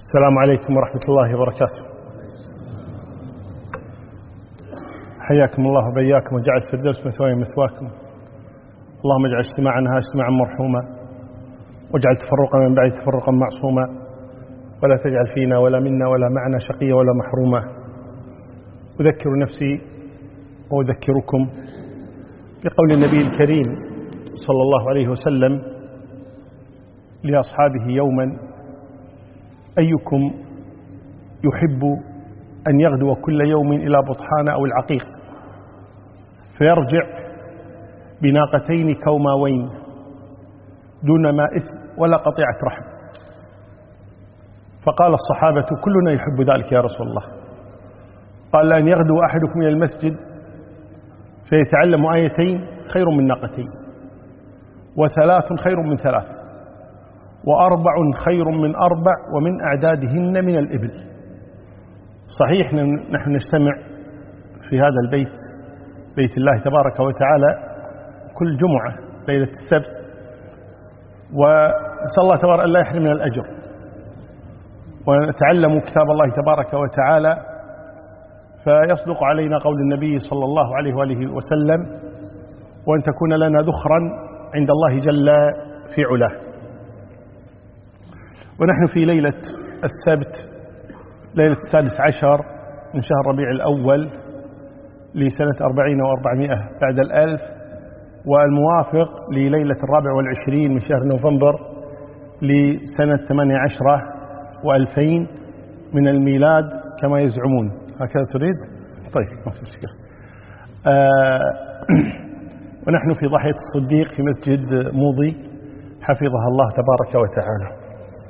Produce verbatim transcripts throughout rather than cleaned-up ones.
السلام عليكم ورحمة الله وبركاته. حياكم الله وبياكم وجعل الفردوس مثواي مثواكم. اللهم اجعل اجتماعنا هذا اجتماعا مرحوما، واجعل تفرقا من بعد تفرقا معصوما، ولا تجعل فينا ولا منا ولا معنا شقيا ولا محروما. أذكر نفسي وأذكركم بقول النبي الكريم صلى الله عليه وسلم لأصحابه يوما: أيكم يحب أن يغدو كل يوم إلى بطحان أو العقيق فيرجع بناقتين كوماوين دون ما إثم ولا قطيعة رحم؟ فقال الصحابة: كلنا يحب ذلك يا رسول الله. قال: أن يغدو أحدكم إلى المسجد فيتعلم آيتين خير من ناقتين، وثلاث خير من ثلاث، وأربع خير من أربع، ومن أعدادهن من الإبل. صحيح نحن نجتمع في هذا البيت، بيت الله تبارك وتعالى، كل جمعة ليلة السبت، ونسأل الله تبارك أن لا يحرمنا الأجر، ونتعلم كتاب الله تبارك وتعالى، فيصدق علينا قول النبي صلى الله عليه وآله وسلم: وأن تكون لنا ذخرا عند الله جل في علاه. ونحن في ليلة السبت، ليلة السادس عشر من شهر ربيع الأول لسنة أربعين وأربعمائة بعد الألف، والموافق لليلة الرابع والعشرين من شهر نوفمبر لسنة ثمانية عشرة وألفين من الميلاد كما يزعمون. هكذا تريد؟ طيب، ما في مشكلة. آه ونحن في ضاحية الصديق في مسجد موضي حفظها الله تبارك وتعالى.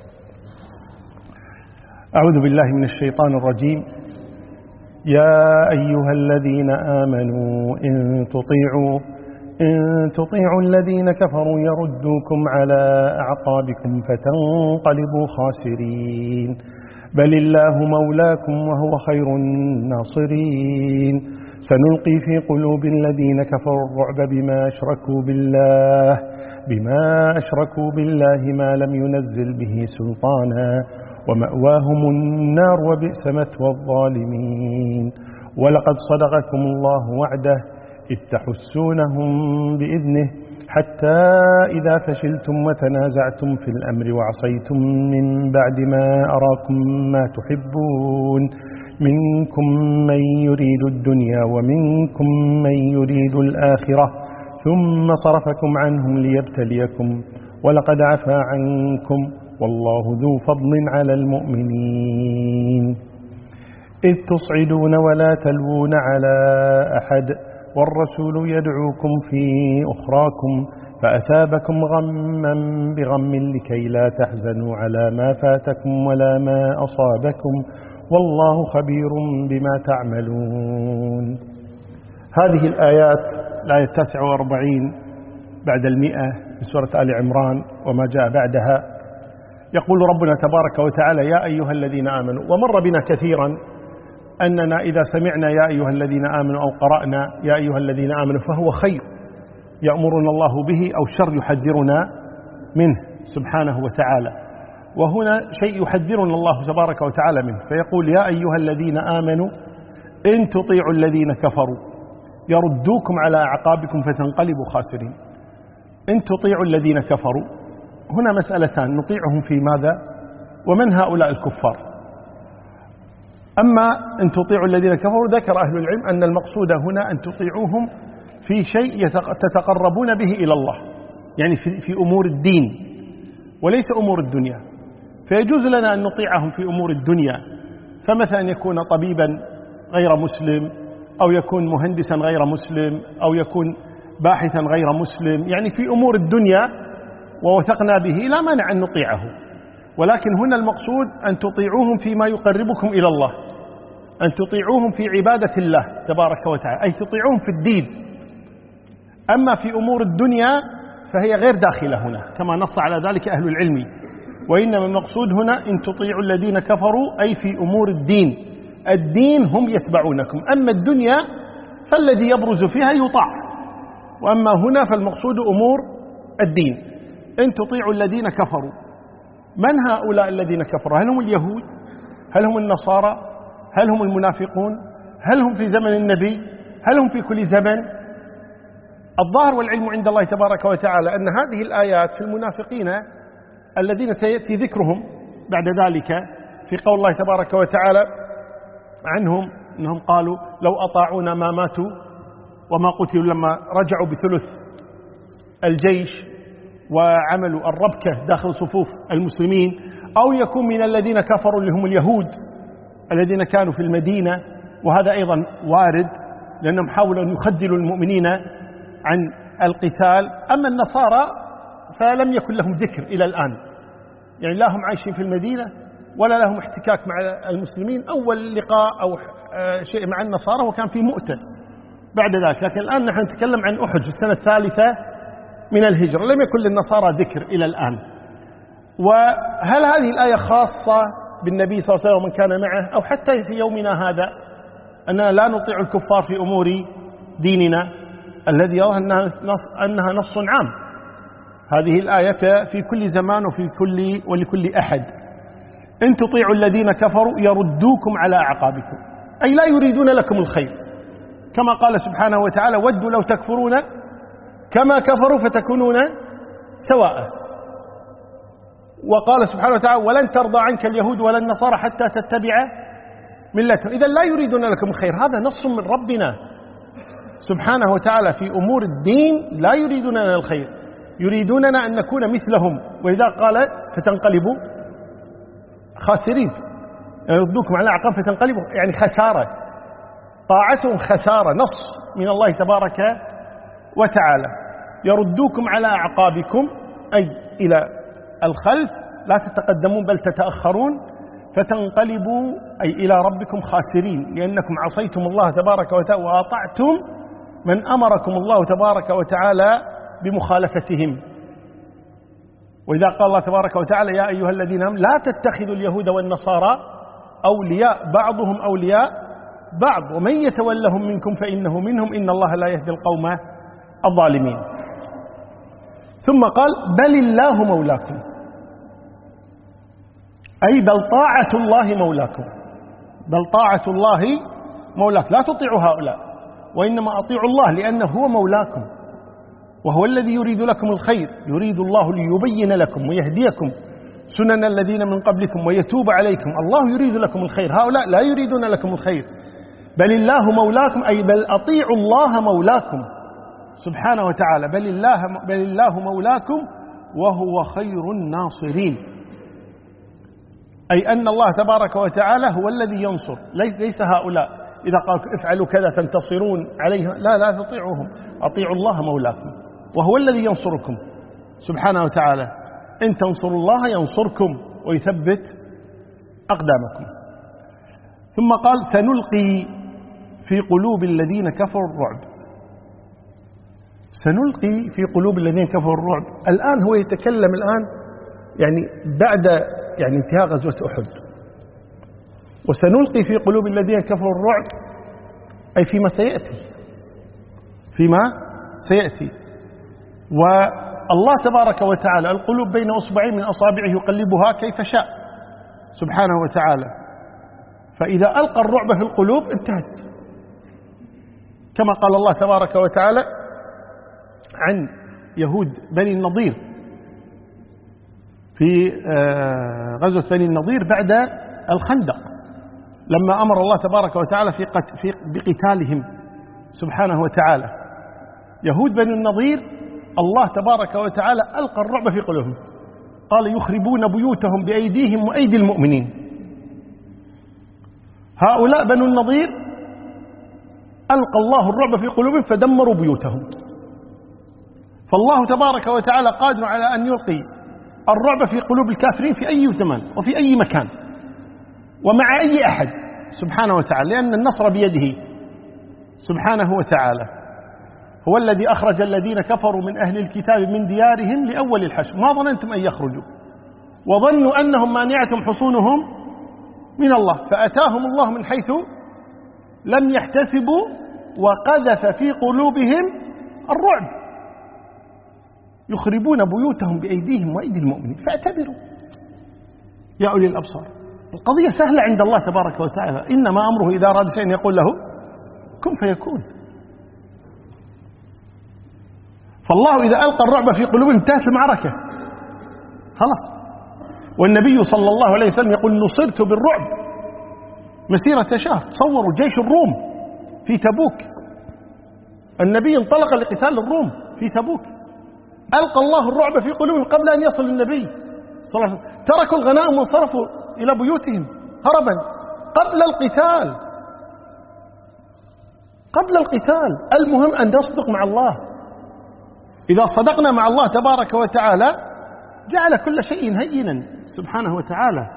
أعوذ بالله من الشيطان الرجيم. يا أيها الذين آمنوا إن تطيعوا إن تطيعوا الذين كفروا يردوكم على أعقابكم فتنقلبوا خاسرين، بل الله مولاكم وهو خير الناصرين. سنلقي في قلوب الذين كفروا الرعب بما أشركوا بالله بما أشركوا بالله ما لم ينزل به سلطانا، ومأواهم النار وبئس مثوى الظالمين. ولقد صدقكم الله وعده إذ تحسونهم بإذنه حتى إذا فشلتم وتنازعتم في الأمر وعصيتم من بعد ما أراكم ما تحبون، منكم من يريد الدنيا ومنكم من يريد الآخرة، ثم صرفكم عنهم ليبتليكم، ولقد عفا عنكم، والله ذو فضل على المؤمنين. إذ تصعدون ولا تلوون على أحد والرسول يدعوكم في أخراكم فأثابكم غما بغم لكي لا تحزنوا على ما فاتكم ولا ما أصابكم، والله خبير بما تعملون. هذه الآيات، الآية التاسعة والأربعين بعد المئة من سورة آل عمران وما جاء بعدها، يقول ربنا تبارك وتعالى: يا أيها الذين آمنوا. ومر بنا كثيرا أننا إذا سمعنا يا أيها الذين آمنوا أو قرأنا يا أيها الذين آمنوا فهو خير يأمرنا الله به أو شر يحذرنا منه سبحانه وتعالى، وهنا شيء يحذرنا الله تبارك وتعالى منه، فيقول: يا أيها الذين آمنوا إن تطيعوا الذين كفروا يردوكم على أعقابكم فتنقلبوا خاسرين. إن تطيعوا الذين كفروا، هنا مسألتان: نطيعهم في ماذا؟ ومن هؤلاء الكفار؟ أما إن تطيعوا الذين كفروا، ذكر أهل العلم أن المقصود هنا أن تطيعوهم في شيء تتقربون به إلى الله، يعني في أمور الدين وليس أمور الدنيا. فيجوز لنا أن نطيعهم في أمور الدنيا، فمثلا يكون طبيبا غير مسلم، أو يكون مهندسا غير مسلم، أو يكون باحثا غير مسلم، يعني في أمور الدنيا ووثقنا به لا مانع أن نطيعه. ولكن هنا المقصود أن تطيعوهم فيما يقربكم إلى الله، أن تطيعوهم في عبادة الله تبارك وتعالى، أي تطيعوهم في الدين. أما في أمور الدنيا فهي غير داخلة هنا كما نص على ذلك أهل العلم، وإنما المقصود هنا إن تطيعوا الذين كفروا أي في أمور الدين. الدين هم يتبعونكم، أما الدنيا فالذي يبرز فيها يطاع، وأما هنا فالمقصود أمور الدين. إن تطيعوا الذين كفروا من هؤلاء الذين كفروا؟ هل هم اليهود؟ هل هم النصارى؟ هل هم المنافقون؟ هل هم في زمن النبي؟ هل هم في كل زمن؟ الظاهر والعلم عند الله تبارك وتعالى أن هذه الآيات في المنافقين الذين سيأتي ذكرهم بعد ذلك في قول الله تبارك وتعالى عنهم أنهم قالوا لو أطاعونا ما ماتوا وما قتلوا، لما رجعوا بثلث الجيش وعملوا الربكة داخل صفوف المسلمين، أو يكون من الذين كفروا اللي هم اليهود الذين كانوا في المدينة، وهذا أيضا وارد لأنهم حاولوا أن يخذلوا المؤمنين عن القتال. أما النصارى فلم يكن لهم ذكر إلى الآن، يعني لا هم عايشين في المدينة ولا لهم احتكاك مع المسلمين. أول لقاء أو شيء مع النصارى وكان في مؤتة بعد ذلك، لكن الآن نحن نتكلم عن أحد في السنة الثالثة من الهجرة، لم يكن للنصارى ذكر إلى الآن. وهل هذه الآية خاصة بالنبي صلى الله عليه وسلم ومن كان معه، أو حتى في يومنا هذا أننا لا نطيع الكفار في أمور ديننا الذي يرى أنها نص, أنها نص عام؟ هذه الآية في كل زمان وفي كل ولكل أحد. إن تطيعوا الذين كفروا يردوكم على أعقابكم، أي لا يريدون لكم الخير، كما قال سبحانه وتعالى ودوا لو تكفرون كما كفروا فتكونون سواء. وقال سبحانه وتعالى ولن ترضى عنك اليهود ولا النصارى حتى تتبع ملتهم. إذا لا يريدون لكم الخير، هذا نص من ربنا سبحانه وتعالى في أمور الدين، لا يريدون لنا الخير، يريدوننا أن نكون مثلهم. وإذا قال فتنقلبوا خاسرين، يردوكم على أعقاب فتنقلبوا، يعني خسارة، طاعتهم خسارة، نص من الله تبارك وتعالى. يردوكم على أعقابكم أي إلى الخلف، لا تتقدمون بل تتأخرون، فتنقلبوا أي إلى ربكم خاسرين، لأنكم عصيتم الله تبارك وتعالى وأطعتم من أمركم الله تبارك وتعالى بمخالفتهم. وإذا قال الله تبارك وتعالى يا أيها الذين آمنوا لا تتخذوا اليهود والنصارى أولياء بعضهم أولياء بعض ومن يتولهم منكم فإنه منهم إن الله لا يهدي القوم الظالمين. ثم قال بل الله مولاكم، أي بل طاعة الله مولاكم، بل طاعة الله مولاك، لا تطيعوا هؤلاء وإنما أطيعوا الله لأنه هو مولاكم وهو الذي يريد لكم الخير. يريد الله ليبين لكم ويهديكم سنن الذين من قبلكم ويتوب عليكم. الله يريد لكم الخير، هؤلاء لا يريدون لكم الخير. بل الله مولاكم أي بل أطيعوا الله مولاكم سبحانه وتعالى، بل الله, بل الله مولاكم وهو خير الناصرين، أي أن الله تبارك وتعالى هو الذي ينصر، ليس هؤلاء إذا قالوا افعلوا كذا تنتصرون عليه، لا لا تطيعوهم، أطيعوا الله مولاكم وهو الذي ينصركم سبحانه وتعالى. إن تنصروا الله ينصركم ويثبت أقدامكم. ثم قال سنلقي في قلوب الذين كفروا الرعب، سنلقي في قلوب الذين كفروا الرعب. الآن هو يتكلم الآن يعني بعد يعني انتهاء غزوة أحد، وسنلقي في قلوب الذين كفروا الرعب أي فيما سيأتي، فيما سيأتي. والله تبارك وتعالى القلوب بين أصبعين من أصابعه يقلبها كيف شاء سبحانه وتعالى، فإذا ألقى الرعب في القلوب انتهت، كما قال الله تبارك وتعالى عن يهود بني النضير في غزوة بني النضير بعد الخندق، لما أمر الله تبارك وتعالى في في بقتالهم سبحانه وتعالى. يهود بني النضير الله تبارك وتعالى ألقى الرعب في قلوبهم، قال يخربون بيوتهم بأيديهم وأيدي المؤمنين. هؤلاء بنو النضير ألقى الله الرعب في قلوبهم فدمروا بيوتهم. فالله تبارك وتعالى قادر على أن يلقي الرعب في قلوب الكافرين في أي زمان وفي أي مكان ومع أي أحد سبحانه وتعالى، لأن النصر بيده سبحانه وتعالى. هو الذي أخرج الذين كفروا من أهل الكتاب من ديارهم لأول الحشر ما ظننتم أن يخرجوا وظنوا أنهم مانعتهم حصونهم من الله فأتاهم الله من حيث لم يحتسبوا وقذف في قلوبهم الرعب، يخربون بيوتهم بأيديهم وأيدي المؤمنين. فاعتبروا يا أولي الأبصار. القضية سهلة عند الله تبارك وتعالى، إنما أمره إذا أراد شيئا يقول له كن فيكون. فالله إذا ألقى الرعب في قلوبهم انتهت المعركة خلاص. والنبي صلى الله عليه وسلم يقول نصرت بالرعب مسيرة شهر. تصوروا جيش الروم في تبوك، النبي انطلق لقتال الروم في تبوك، ألقى الله الرعب في قلوبهم قبل أن يصل النبي صلى الله عليه وسلم، تركوا الغنائم وانصرفوا إلى بيوتهم هربا قبل القتال. قبل القتال المهم أن نصدق مع الله. إذا صدقنا مع الله تبارك وتعالى جعل كل شيء هينا سبحانه وتعالى.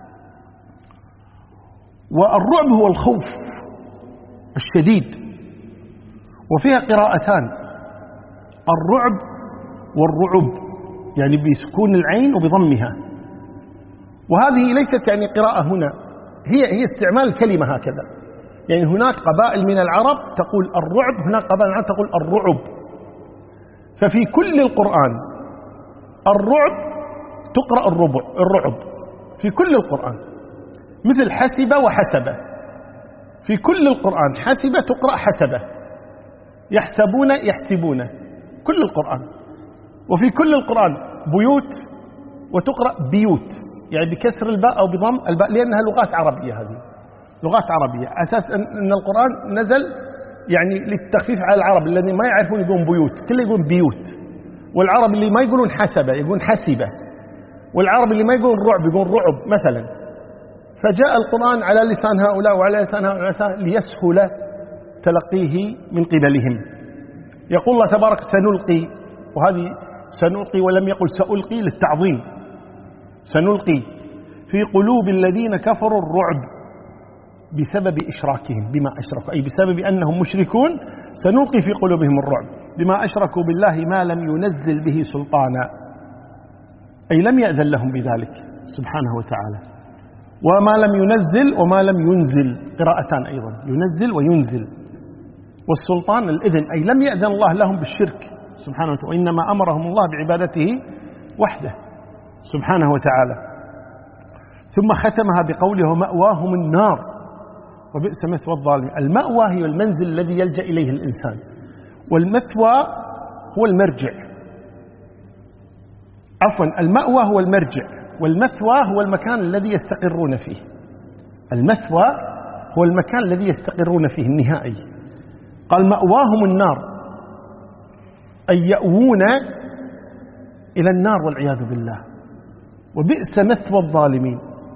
والرعب هو الخوف الشديد، وفيها قراءتان، الرعب والرعب، يعني بسكون العين وبضمها. وهذه ليست يعني قراءة هنا، هي هي استعمال الكلمة هكذا. يعني هناك قبائل من العرب تقول الرعب، هناك قبائل من العرب تقول الرعب. ففي كل القرآن الرعب تقرأ الربع الرعب في كل القرآن، مثل حسب وحسب في كل القرآن، حسب تقرأ حسبه، يحسبون يحسبون كل القرآن. وفي كل القرآن بيوت وتقرأ بيوت، يعني بكسر الباء أو بضم الباء، لأنها لغات عربية، هذه لغات عربية أساس أن القرآن نزل يعني للتخفيف على العرب الذين ما يعرفون يقولون بيوت، كله يقولون بيوت، والعرب اللي ما يقولون حسبة يقولون حسبة، والعرب اللي ما يقولون رعب يقولون رعب مثلا. فجاء القرآن على لسان هؤلاء وعلى لسان هؤلاء ليسهل تلقيه من قبلهم. يقول الله تبارك سنلقي، وهذه سنلقي ولم يقل سألقي للتعظيم، سنلقي في قلوب الذين كفروا الرعب بسبب إشراكهم، بما أشركوا أي بسبب أنهم مشركون، سنلقي في قلوبهم الرعب بما أشركوا بالله ما لم ينزل به سلطانا، أي لم يأذن لهم بذلك سبحانه وتعالى. وما لم ينزل وما لم ينزل قراءتان أيضا، ينزل وينزل. والسلطان الإذن، أي لم يأذن الله لهم بالشرك سبحانه وتعالى، وإنما أمرهم الله بعبادته وحده سبحانه وتعالى. ثم ختمها بقوله مأواهم النار وبئس مثوى الظالمين. المأوى هي المنزل الذي يلجأ إليه الإنسان، والمثوى هو المرجع، عفوا المأوى هو المرجع، والمثوى هو المكان الذي يستقرون فيه. المثوى هو المكان الذي يستقرون فيه النهائي. قال مأواهم النار، أي يأوون إلى النار والعياذ بالله. وبئس مثوى الظالمين،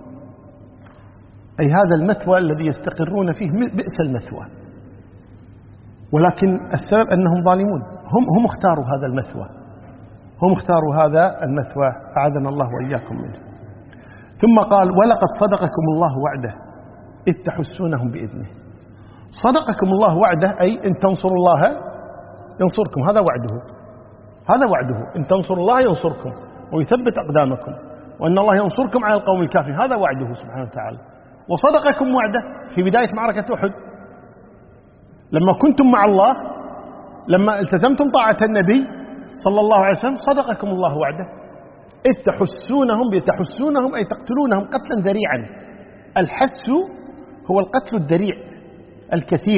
أي هذا المثوى الذي يستقرون فيه بئس المثوى. ولكن السبب أنهم ظالمون، هم هم اختاروا هذا المثوى، هم اختاروا هذا المثوى، أعاذنا الله وإياكم منه. ثم قال ولقد صدقكم الله وعده إذ تحسونهم بإذنه. صدقكم الله وعده أي إن تنصروا الله ينصركم، هذا وعده، هذا وعده، إن تنصروا الله ينصركم ويثبت أقدامكم، وأن الله ينصركم على القوم الكافرين، هذا وعده سبحانه وتعالى. وصدقكم وعده في بداية معركة أحد لما كنتم مع الله، لما التزمتم طاعة النبي صلى الله عليه وسلم، صدقكم الله وعده إذ تحسونهم، يتحسونهم أي تقتلونهم قتلا ذريعا. الحس هو القتل الذريع الكثير.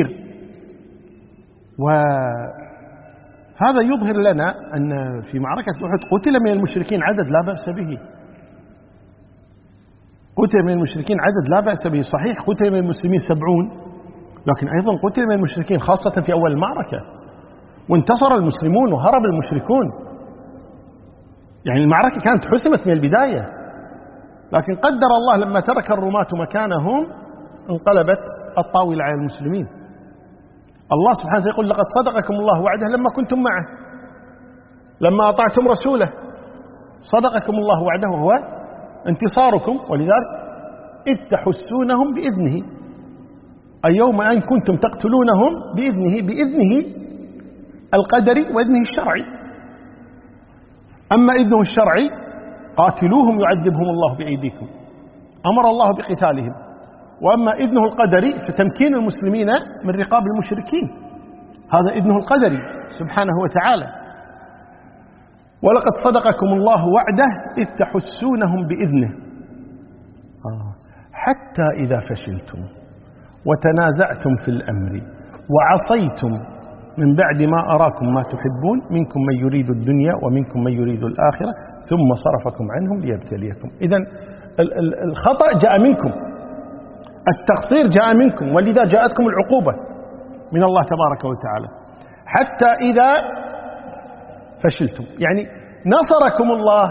وهذا يظهر لنا أن في معركة أحد قتل من المشركين عدد لا بأس به، قتل من المشركين عدد لا بأس به. صحيح قتل من المسلمين سبعون، لكن أيضا قتل من المشركين خاصة في أول المعركة، وانتصر المسلمون وهرب المشركون. يعني المعركة كانت حسمت من البداية، لكن قدر الله لما ترك الرماة مكانهم انقلبت الطاولة على المسلمين. الله سبحانه وتعالى يقول لقد صدقكم الله وعده لما كنتم معه، لما أطعتم رسوله، صدقكم الله وعده وهو انتصاركم. ولذلك إذ تحسونهم بإذنه، أي يوم أن كنتم تقتلونهم بإذنه، بإذنه القدري وإذنه الشرعي. أما إذنه الشرعي قاتلوهم يعذبهم الله بأيديكم، أمر الله بقتالهم. وأما إذنه القدري فتمكين المسلمين من رقاب المشركين، هذا إذنه القدري سبحانه وتعالى. ولقد صدقكم الله وعده إذ تحسونهم بإذنه، آه. حتى إذا فشلتم وتنازعتم في الأمر وعصيتم من بعد ما أراكم ما تحبون منكم من يريد الدنيا ومنكم من يريد الآخرة ثم صرفكم عنهم ليبتليكم. إذن الخطأ جاء منكم، التقصير جاء منكم، ولذا جاءتكم العقوبة من الله تبارك وتعالى. حتى إذا فشلتم يعني نصركم الله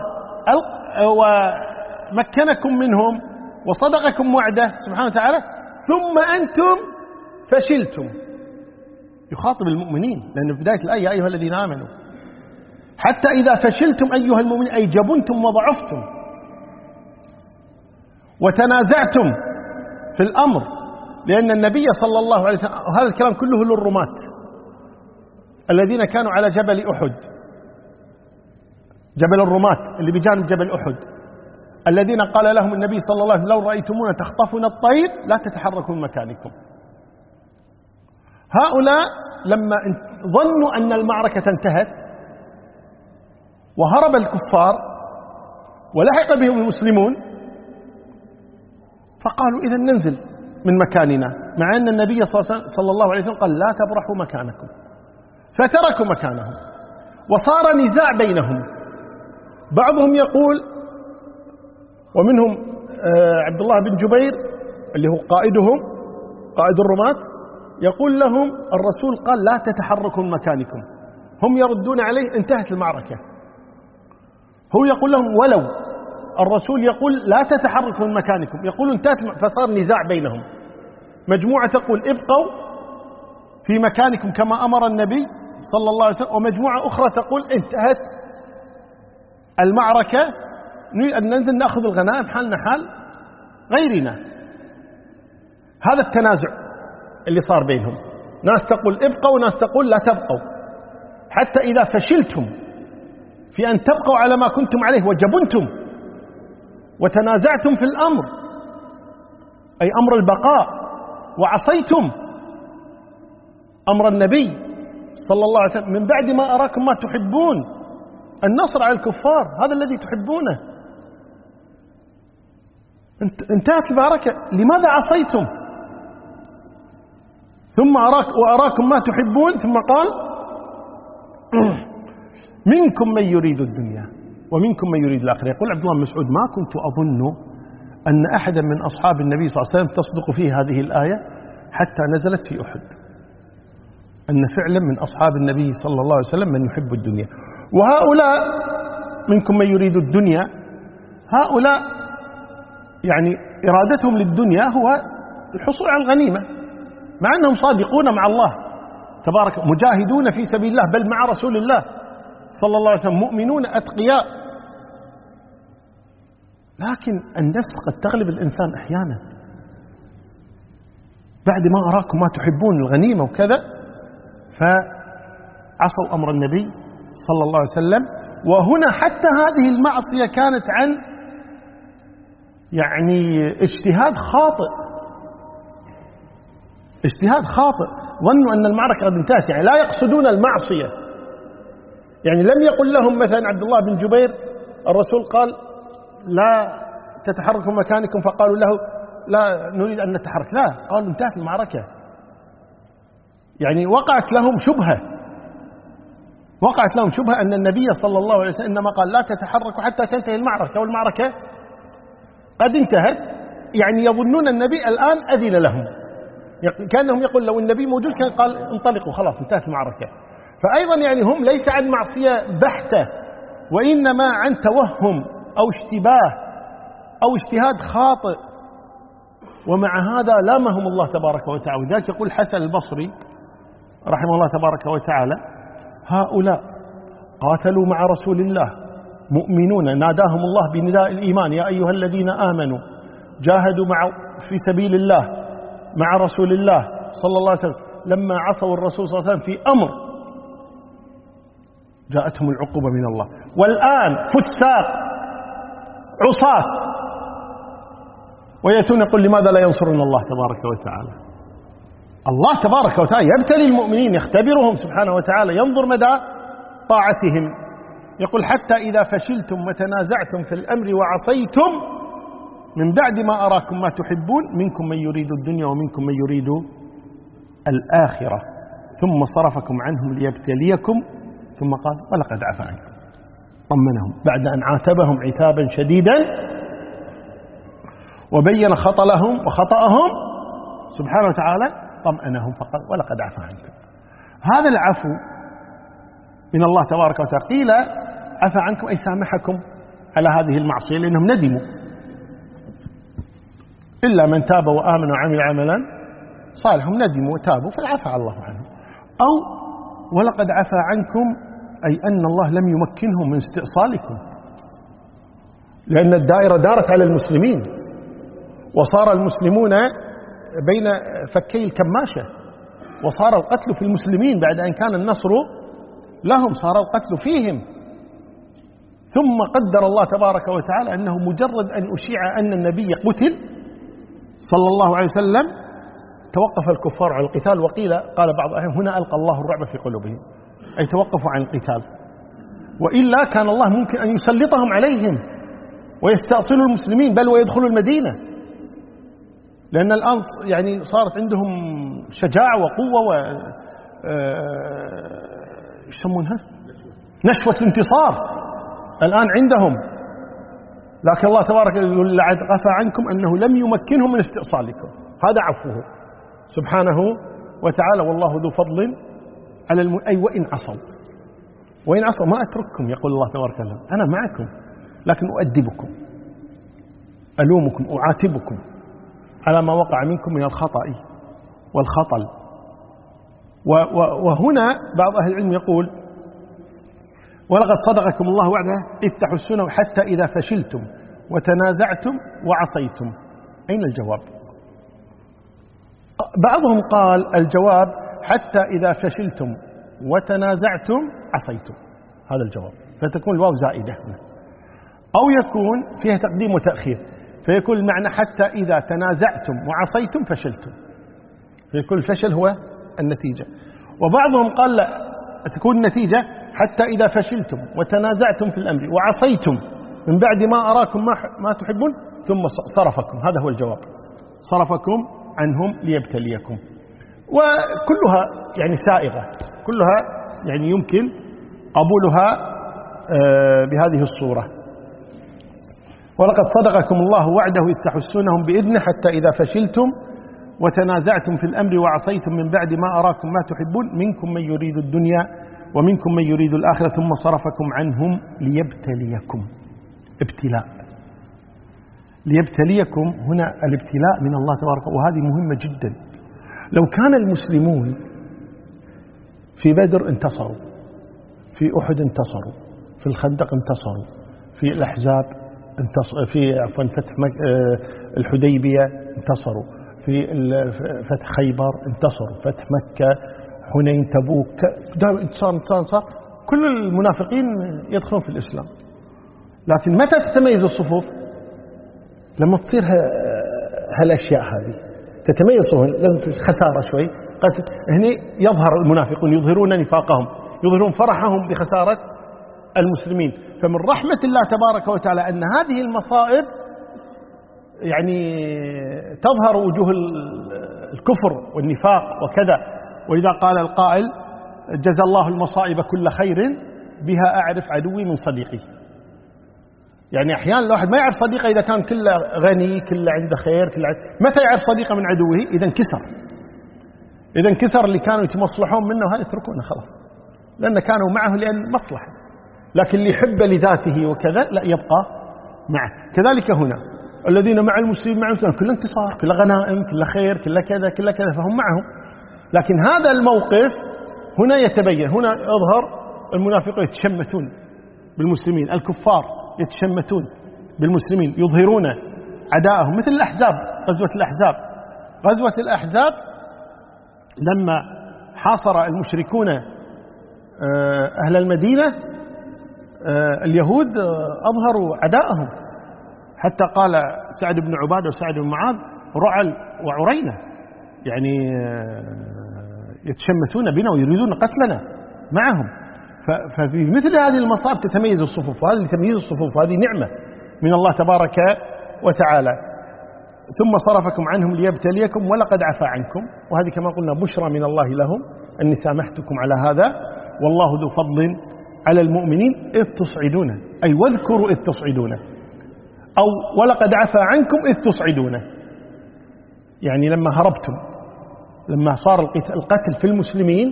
ومكنكم منهم وصدقكم وعده سبحانه وتعالى، ثم أنتم فشلتم. يخاطب المؤمنين، لأن في بداية الآية يا أيها الذين آمنوا، حتى إذا فشلتم أيها المؤمنين أي جبنتم وضعفتم وتنازعتم في الأمر، لأن النبي صلى الله عليه وسلم، وهذا الكلام كله للرماة الذين كانوا على جبل أحد، جبل الرماة اللي بجانب جبل أحد، الذين قال لهم النبي صلى الله عليه وسلم لو رأيتمونا تخطفون الطير لا تتحركوا من مكانكم. هؤلاء لما ظنوا أن المعركة انتهت وهرب الكفار ولحق بهم المسلمون، فقالوا إذن ننزل من مكاننا، مع أن النبي صلى الله عليه وسلم قال لا تبرحوا مكانكم، فتركوا مكانهم وصار نزاع بينهم. بعضهم يقول، ومنهم عبد الله بن جبير اللي هو قائدهم قائد الرماة، يقول لهم الرسول قال لا تتحركوا من مكانكم، هم يردون عليه انتهت المعركة. هو يقول لهم ولو الرسول يقول لا تتحركوا من مكانكم، يقول انتهت، فصار نزاع بينهم. مجموعة تقول ابقوا في مكانكم كما أمر النبي صلى الله عليه وسلم، ومجموعة أخرى تقول انتهت المعركة، نريد أن ننزل نأخذ الغنائم حالنا حال غيرنا. هذا التنازع اللي صار بينهم، ناس تقول ابقوا وناس تقول لا تبقوا. حتى إذا فشلتم في أن تبقوا على ما كنتم عليه وجبنتم وتنازعتم في الأمر، أي أمر البقاء، وعصيتم أمر النبي صلى الله عليه وسلم من بعد ما أراكم ما تحبون، النصر على الكفار هذا الذي تحبونه، انتهت المعركة، لماذا عصيتم؟ ثم أراك وأراكم ما تحبون، ثم قال منكم من يريد الدنيا ومنكم من يريد الآخرة. يقول عبد الله بن مسعود ما كنت أظن أن أحدا من أصحاب النبي صلى الله عليه وسلم تصدق فيه هذه الآية حتى نزلت في أحد، أن فعلا من أصحاب النبي صلى الله عليه وسلم من يحب الدنيا. وهؤلاء منكم من يريد الدنيا، هؤلاء يعني إرادتهم للدنيا هو الحصول على الغنيمة، مع أنهم صادقون مع الله تبارك، مجاهدون في سبيل الله، بل مع رسول الله صلى الله عليه وسلم، مؤمنون أتقياء. لكن النفس قد تغلب الإنسان أحيانا، بعد ما أراكم ما تحبون الغنيمة وكذا، فعصوا أمر النبي صلى الله عليه وسلم. وهنا حتى هذه المعصية كانت عن يعني اجتهاد خاطئ، اجتهاد خاطئ، ظنوا أن المعركة قد انتهت، يعني لا يقصدون المعصية. يعني لم يقل لهم مثلا عبد الله بن جبير الرسول قال لا تتحركوا مكانكم، فقالوا له لا نريد أن نتحرك، لا، قالوا انتهت المعركة. يعني وقعت لهم شبهة، وقعت لهم شبهة أن النبي صلى الله عليه وسلم إنما قال لا تتحركوا حتى تنتهي المعركة، والمعركة قد انتهت، يعني يظنون النبي الآن أذن لهم، كأنهم يقول لو النبي موجود كان قال انطلقوا خلاص انتهت المعركة. فأيضا يعني هم ليس عن معصية بحتة، وإنما عن توهم أو اشتباه أو اجتهاد خاطئ، ومع هذا لامهم الله تبارك وتعالى. وذلك يقول حسن البصري رحمه الله تبارك وتعالى هؤلاء قاتلوا مع رسول الله مؤمنون، ناداهم الله بنداء الإيمان يا أيها الذين آمنوا، جاهدوا مع في سبيل الله مع رسول الله صلى الله عليه وسلم، لما عصوا الرسول صلى الله عليه وسلم في أمر جاءتهم العقوبة من الله. والآن فساق عصاة ويأتون يقول لماذا لا ينصرون الله تبارك وتعالى؟ الله تبارك وتعالى يبتلي المؤمنين، يختبرهم سبحانه وتعالى، ينظر مدى طاعتهم. يقول حتى إذا فشلتم وتنازعتم في الأمر وعصيتم من بعد ما أراكم ما تحبون منكم من يريد الدنيا ومنكم من يريد الآخرة ثم صرفكم عنهم ليبتليكم ثم قال ولقد عفا عنكم. طمنهم بعد أن عاتبهم عتابا شديدا وبين خطلهم وخطأهم سبحانه وتعالى، طمأنهم فقال ولقد عفا عنكم. هذا العفو من الله تبارك وتعالى. قيل عفا عنكم أي سامحكم على هذه المعصية لأنهم ندموا، إلا من تاب وآمن وعمل عملا صالحا، هم ندموا وتابوا فالعفى الله عنهم. أو ولقد عفا عنكم أي أن الله لم يمكنهم من استئصالكم، لأن الدائرة دارت على المسلمين وصار المسلمون بين فكي الكماشة، وصار القتل في المسلمين بعد أن كان النصر لهم، صار القتل فيهم. ثم قدر الله تبارك وتعالى أنه مجرد أن أشيع أن النبي قتل صلى الله عليه وسلم توقف الكفار عن القتال. وقيل قال بعض أهلهم هنا ألقى الله الرعب في قلوبهم، أي توقفوا عن القتال، وإلا كان الله ممكن أن يسلطهم عليهم ويستأصلوا المسلمين بل ويدخلوا المدينة، لأن الآن يعني صارت عندهم شجاعة وقوة و يسمونها نشوة الانتصار الآن عندهم. لكن الله تبارك يقول لقد عفا عنكم أنه لم يمكنهم من استئصالكم، هذا عفوه سبحانه وتعالى. والله ذو فضل على الم... أي وإن عصوا وإن عصوا ما أترككم، يقول الله تبارك وتعالى أنا معكم لكن أؤدبكم ألومكم أعاتبكم على ما وقع منكم من الخطأ والخطل. و... و... وهنا بعض أهل العلم يقول ولقد صدقكم الله وعده إذ تحسونه حتى إذا فشلتم وتنازعتم وعصيتم. أين الجواب؟ بعضهم قال الجواب حتى إذا فشلتم وتنازعتم عصيتم، هذا الجواب، فتكون الواو زائدة هنا. أو يكون فيها تقديم وتأخير فيكون المعنى حتى إذا تنازعتم وعصيتم فشلتم، فيكون الفشل هو النتيجة. وبعضهم قال لا، تكون النتيجة حتى إذا فشلتم وتنازعتم في الأمر وعصيتم من بعد ما أراكم ما, ما تحبون ثم صرفكم، هذا هو الجواب، صرفكم عنهم ليبتليكم. وكلها يعني سائغة، كلها يعني يمكن قبولها بهذه الصورة. ولقد صدقكم الله وعده إذ تحسونهم بإذنه حتى إذا فشلتم وتنازعتم في الأمر وعصيتم من بعد ما أراكم ما تحبون منكم من يريد الدنيا ومنكم من يريد الآخرة ثم صرفكم عنهم ليبتليكم. ابتلاء، ليبتليكم هنا الابتلاء من الله تبارك، وهذه مهمة جدا. لو كان المسلمون في بدر انتصروا، في أحد انتصروا، في الخندق انتصروا، في الأحزاب انتصروا، في عفوا فتح الحديبية انتصروا، في فتح خيبر انتصروا، فتح مكة، حنين، تبوك، انتصار انتصار انتصار، كل المنافقين يدخلون في الإسلام. لكن متى تتميز الصفوف؟ لما تصير هالأشياء هذه تتميز صفوف، لازم خسارة شوي، هنا يظهر المنافقون يظهرون نفاقهم، يظهرون فرحهم بخسارة المسلمين. فمن رحمة الله تبارك وتعالى أن هذه المصائب يعني تظهر وجوه الكفر والنفاق وكذا. وإذا قال القائل جزى الله المصائب كل خير بها أعرف عدوي من صديقي، يعني أحيانا الواحد ما يعرف صديقه إذا كان كله غني، كله عنده خير، كله عنده. متى يعرف صديقه من عدوه؟ إذا انكسر، إذا انكسر اللي كانوا يتمصلحون منه هذا يتركونه خلاص، لأن كانوا معه لأن مصلحة. لكن اللي يحب لذاته وكذا لا يبقى معه. كذلك هنا الذين مع المسلمين مع المسلمين كل انتصار، كل غنائم، كل خير، كل كذا كل كذا، فهم معهم. لكن هذا الموقف هنا يتبين، هنا يظهر المنافقون يتشمتون بالمسلمين، الكفار يتشمتون بالمسلمين، يظهرون عداءهم، مثل الأحزاب، غزوة الأحزاب. غزوة الأحزاب لما حاصر المشركون أهل المدينة اليهود أظهروا عداءهم، حتى قال سعد بن عبادة وسعد بن معاذ رعل وعرينة، يعني يتشمتون بنا ويريدون قتلنا معهم. ففي مثل هذه المصائب تتميز الصفوف، وهذا اللي تمييز الصفوف، وهذه نعمة من الله تبارك وتعالى. ثم صرفكم عنهم ليبتليكم ولقد عفا عنكم، وهذه كما قلنا بشرى من الله لهم أني سامحتكم على هذا، والله ذو فضل على المؤمنين إذ تصعدون، أي واذكروا إذ تصعدون، أو ولقد عفا عنكم إذ تصعدون، يعني لما هربتم، لما صار القتل في المسلمين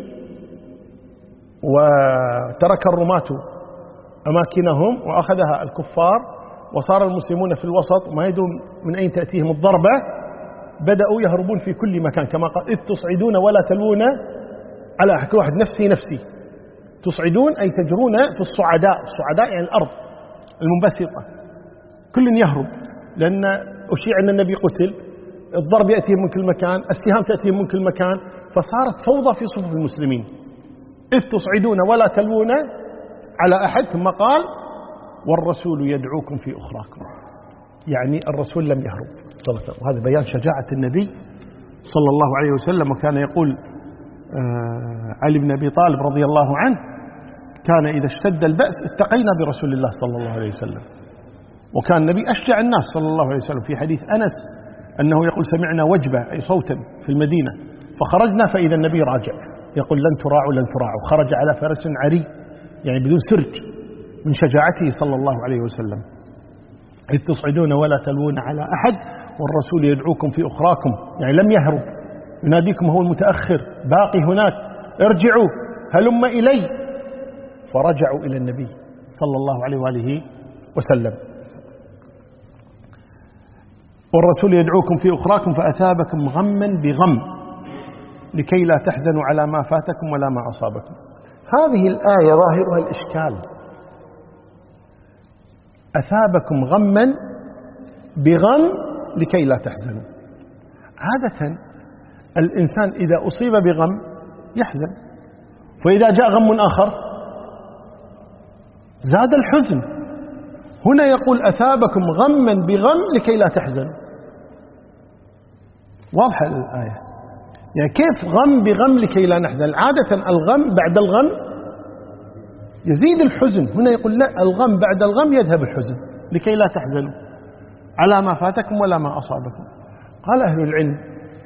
وترك الرماة أماكنهم وأخذها الكفار وصار المسلمون في الوسط وما يدرون من أين تأتيهم الضربة، بدأوا يهربون في كل مكان كما قال إذ تصعدون ولا تلوون على أحد، واحد نفسي نفسي. تصعدون أي تجرون في الصعداء، الصعداء يعني الأرض المنبسطة، كل يهرب، لأن أشيع أن النبي قتل، الضرب يأتيهم من كل مكان، السهام تأتيهم من كل مكان، فصارت فوضى في صفوف المسلمين. إذ تصعدون ولا تلوون على أحد، ثم قال والرسول يدعوكم في أخراكم، يعني الرسول لم يهرب صلى الله عليه وسلم. وهذا بيان شجاعة النبي صلى الله عليه وسلم. وكان يقول آه علي بن أبي طالب رضي الله عنه كان إذا اشتد البأس اتقينا برسول الله صلى الله عليه وسلم. وكان النبي أشجع الناس صلى الله عليه وسلم. في حديث أنس أنه يقول سمعنا وجبة أي صوتا في المدينة فخرجنا فإذا النبي راجع يقول لن تراعوا لن تراعوا، خرج على فرس عري يعني بدون سرج من شجاعته صلى الله عليه وسلم. إذ تصعدون ولا تلوون على أحد والرسول يدعوكم في أخراكم، يعني لم يهرب، يناديكم هو المتأخر باقي هناك، ارجعوا هلم إلي، فرجعوا إلى النبي صلى الله عليه وآله وسلم. والرسول يدعوكم في أخراكم فأثابكم غما بغم لكي لا تحزنوا على ما فاتكم ولا ما أصابكم. هذه الآية ظاهرها الإشكال، أثابكم غما بغم لكي لا تحزنوا. عادة الإنسان إذا أصيب بغم يحزن، فإذا جاء غم آخر زاد الحزن. هنا يقول أثابكم غما بغم لكي لا تحزنوا. واضحة الآية، يعني كيف غم بغم لكي لا نحزن؟ عادة الغم بعد الغم يزيد الحزن، هنا يقول لا، الغم بعد الغم يذهب الحزن لكي لا تحزنوا على ما فاتكم ولا ما أصابكم. قال أهل العلم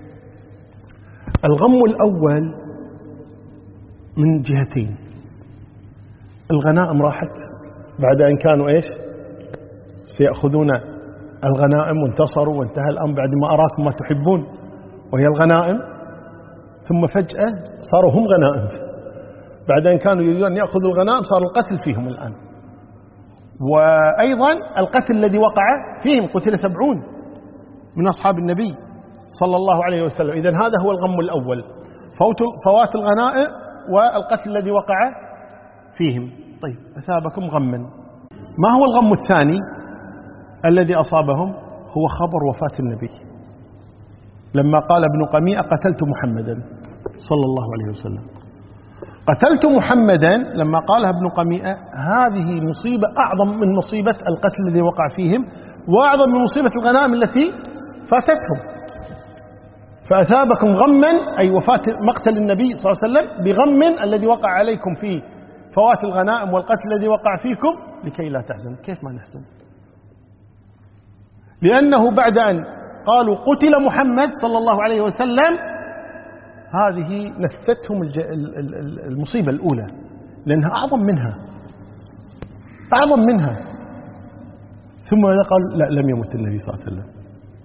الغم الأول من جهتين، الغنائم راحت بعد أن كانوا إيش سيأخذون الغنائم وانتصروا وانتهى الأمر بعد ما أراكم ما تحبون وهي الغنائم، ثم فجأة صاروا هم غنائم، بعد أن كانوا يريدون أن يأخذوا الغنائم صار القتل فيهم الآن. وأيضا القتل الذي وقع فيهم، قتل سبعون من أصحاب النبي صلى الله عليه وسلم. إذن هذا هو الغم الأول، فوات الغنائم والقتل الذي وقع فيهم. طيب أثابكم غما، ما هو الغم الثاني الذي أصابهم؟ هو خبر وفاة النبي، لما قال ابن قميئة قتلت محمدا صلى الله عليه وسلم. قتلت محمدا لما قالها ابن قميئة هذه مصيبة أعظم من مصيبة القتل الذي وقع فيهم، وأعظم من مصيبة الغنائم التي فاتتهم. فأثابكم غما أي وفاة مقتل النبي صلى الله عليه وسلم بغم الذي وقع عليكم في فوات الغنائم والقتل الذي وقع فيكم لكي لا تحزن. كيف ما نحزن؟ لأنه بعد أن قالوا قتل محمد صلى الله عليه وسلم هذه نستهم المصيبة الأولى، لأنها أعظم منها أعظم منها ثم قال لا لم يمت النبي صلى الله عليه وسلم،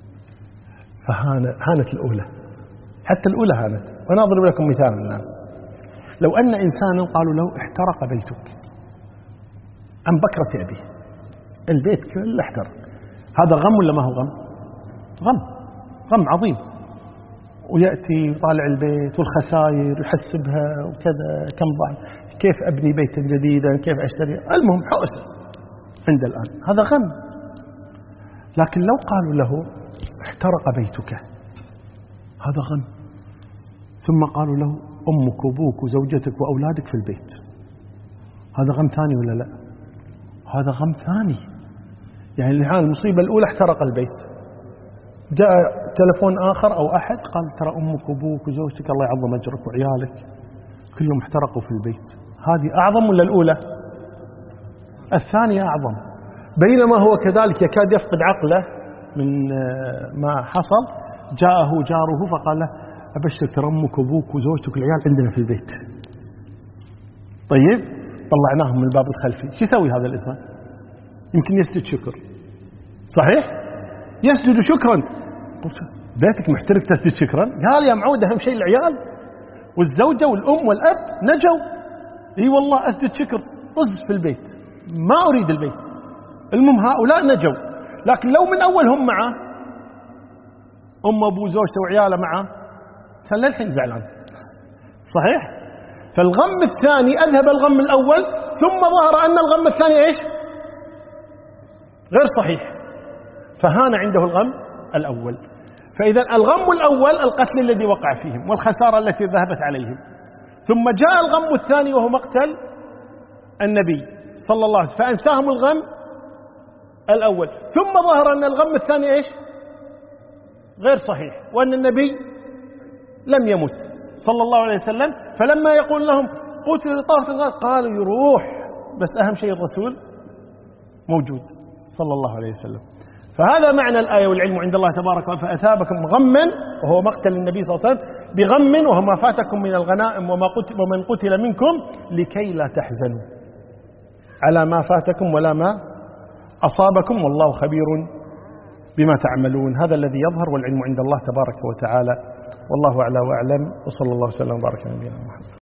فهانت الأولى، حتى الأولى هانت. وأنا أضرب لكم مثال الآن، لو أن إنسانا قالوا له احترق بيتك عن بكرة أبيه، البيت كله احترق، هذا غم ولا ما هو غم؟ غم غم عظيم. ويأتي يطالع البيت والخسائر يحسبها وكذا كم ضعف، كيف أبني بيتا جديدا، كيف أشتري، المهم حوسة عند الآن، هذا غم. لكن لو قالوا له احترق بيتك هذا غم، ثم قالوا له أمك وأبوك وزوجتك وأولادك في البيت، هذا غم ثاني ولا لا؟ هذا غم ثاني. يعني الحال المصيبة الأولى احترق البيت، جاء تلفون آخر أو أحد قال ترى أمك وأبوك وزوجتك الله يعظم أجرك وعيالك كلهم احترقوا في البيت، هذه أعظم ولا الأولى؟ الثانية أعظم. بينما هو كذلك يكاد يفقد عقله من ما حصل جاءه جاره فقال له أبشر ترى أمك وأبوك وزوجتك والعيال عندنا في البيت. طيب طلعناهم من الباب الخلفي، شو يسوي هذا الإنسان؟ يمكن يسجد شكر، صحيح؟ يسجد شكرا. بيتك محترق تسجد شكرا؟ قال يا معود أهم شيء العيال والزوجة والأم والأب نجوا. اي والله أسجد شكر، طز في البيت، ما أريد البيت. المهم هؤلاء نجوا، لكن لو من أول هم معه، أم أبو زوجته وعياله معه، كان للحين زعلان، صحيح؟ فالغم الثاني أذهب الغم الأول، ثم ظهر أن الغم الثاني إيش؟ غير صحيح، فهان عنده الغم الأول. فإذا الغم الأول القتل الذي وقع فيهم والخسارة التي ذهبت عليهم، ثم جاء الغم الثاني وهو مقتل النبي صلى الله عليه وسلم فأنساهم الغم الأول، ثم ظهر أن الغم الثاني إيش؟ غير صحيح، وأن النبي لم يمت صلى الله عليه وسلم. فلما يقول لهم قتل طائفة الغد قالوا يروح، بس أهم شيء الرسول موجود صلى الله عليه وسلم. فهذا معنى الآية والعلم عند الله تبارك وتعالى. فأثابكم غما وهو مقتل النبي صلى الله عليه وسلم بغم وهو ما فاتكم من الغنائم وما قتل ومن قتل منكم لكي لا تحزنوا على ما فاتكم ولا ما أصابكم والله خبير بما تعملون. هذا الذي يظهر والعلم عند الله تبارك وتعالى، والله أعلى وأعلم، وصلى الله وسلم وبارك على نبينا محمد.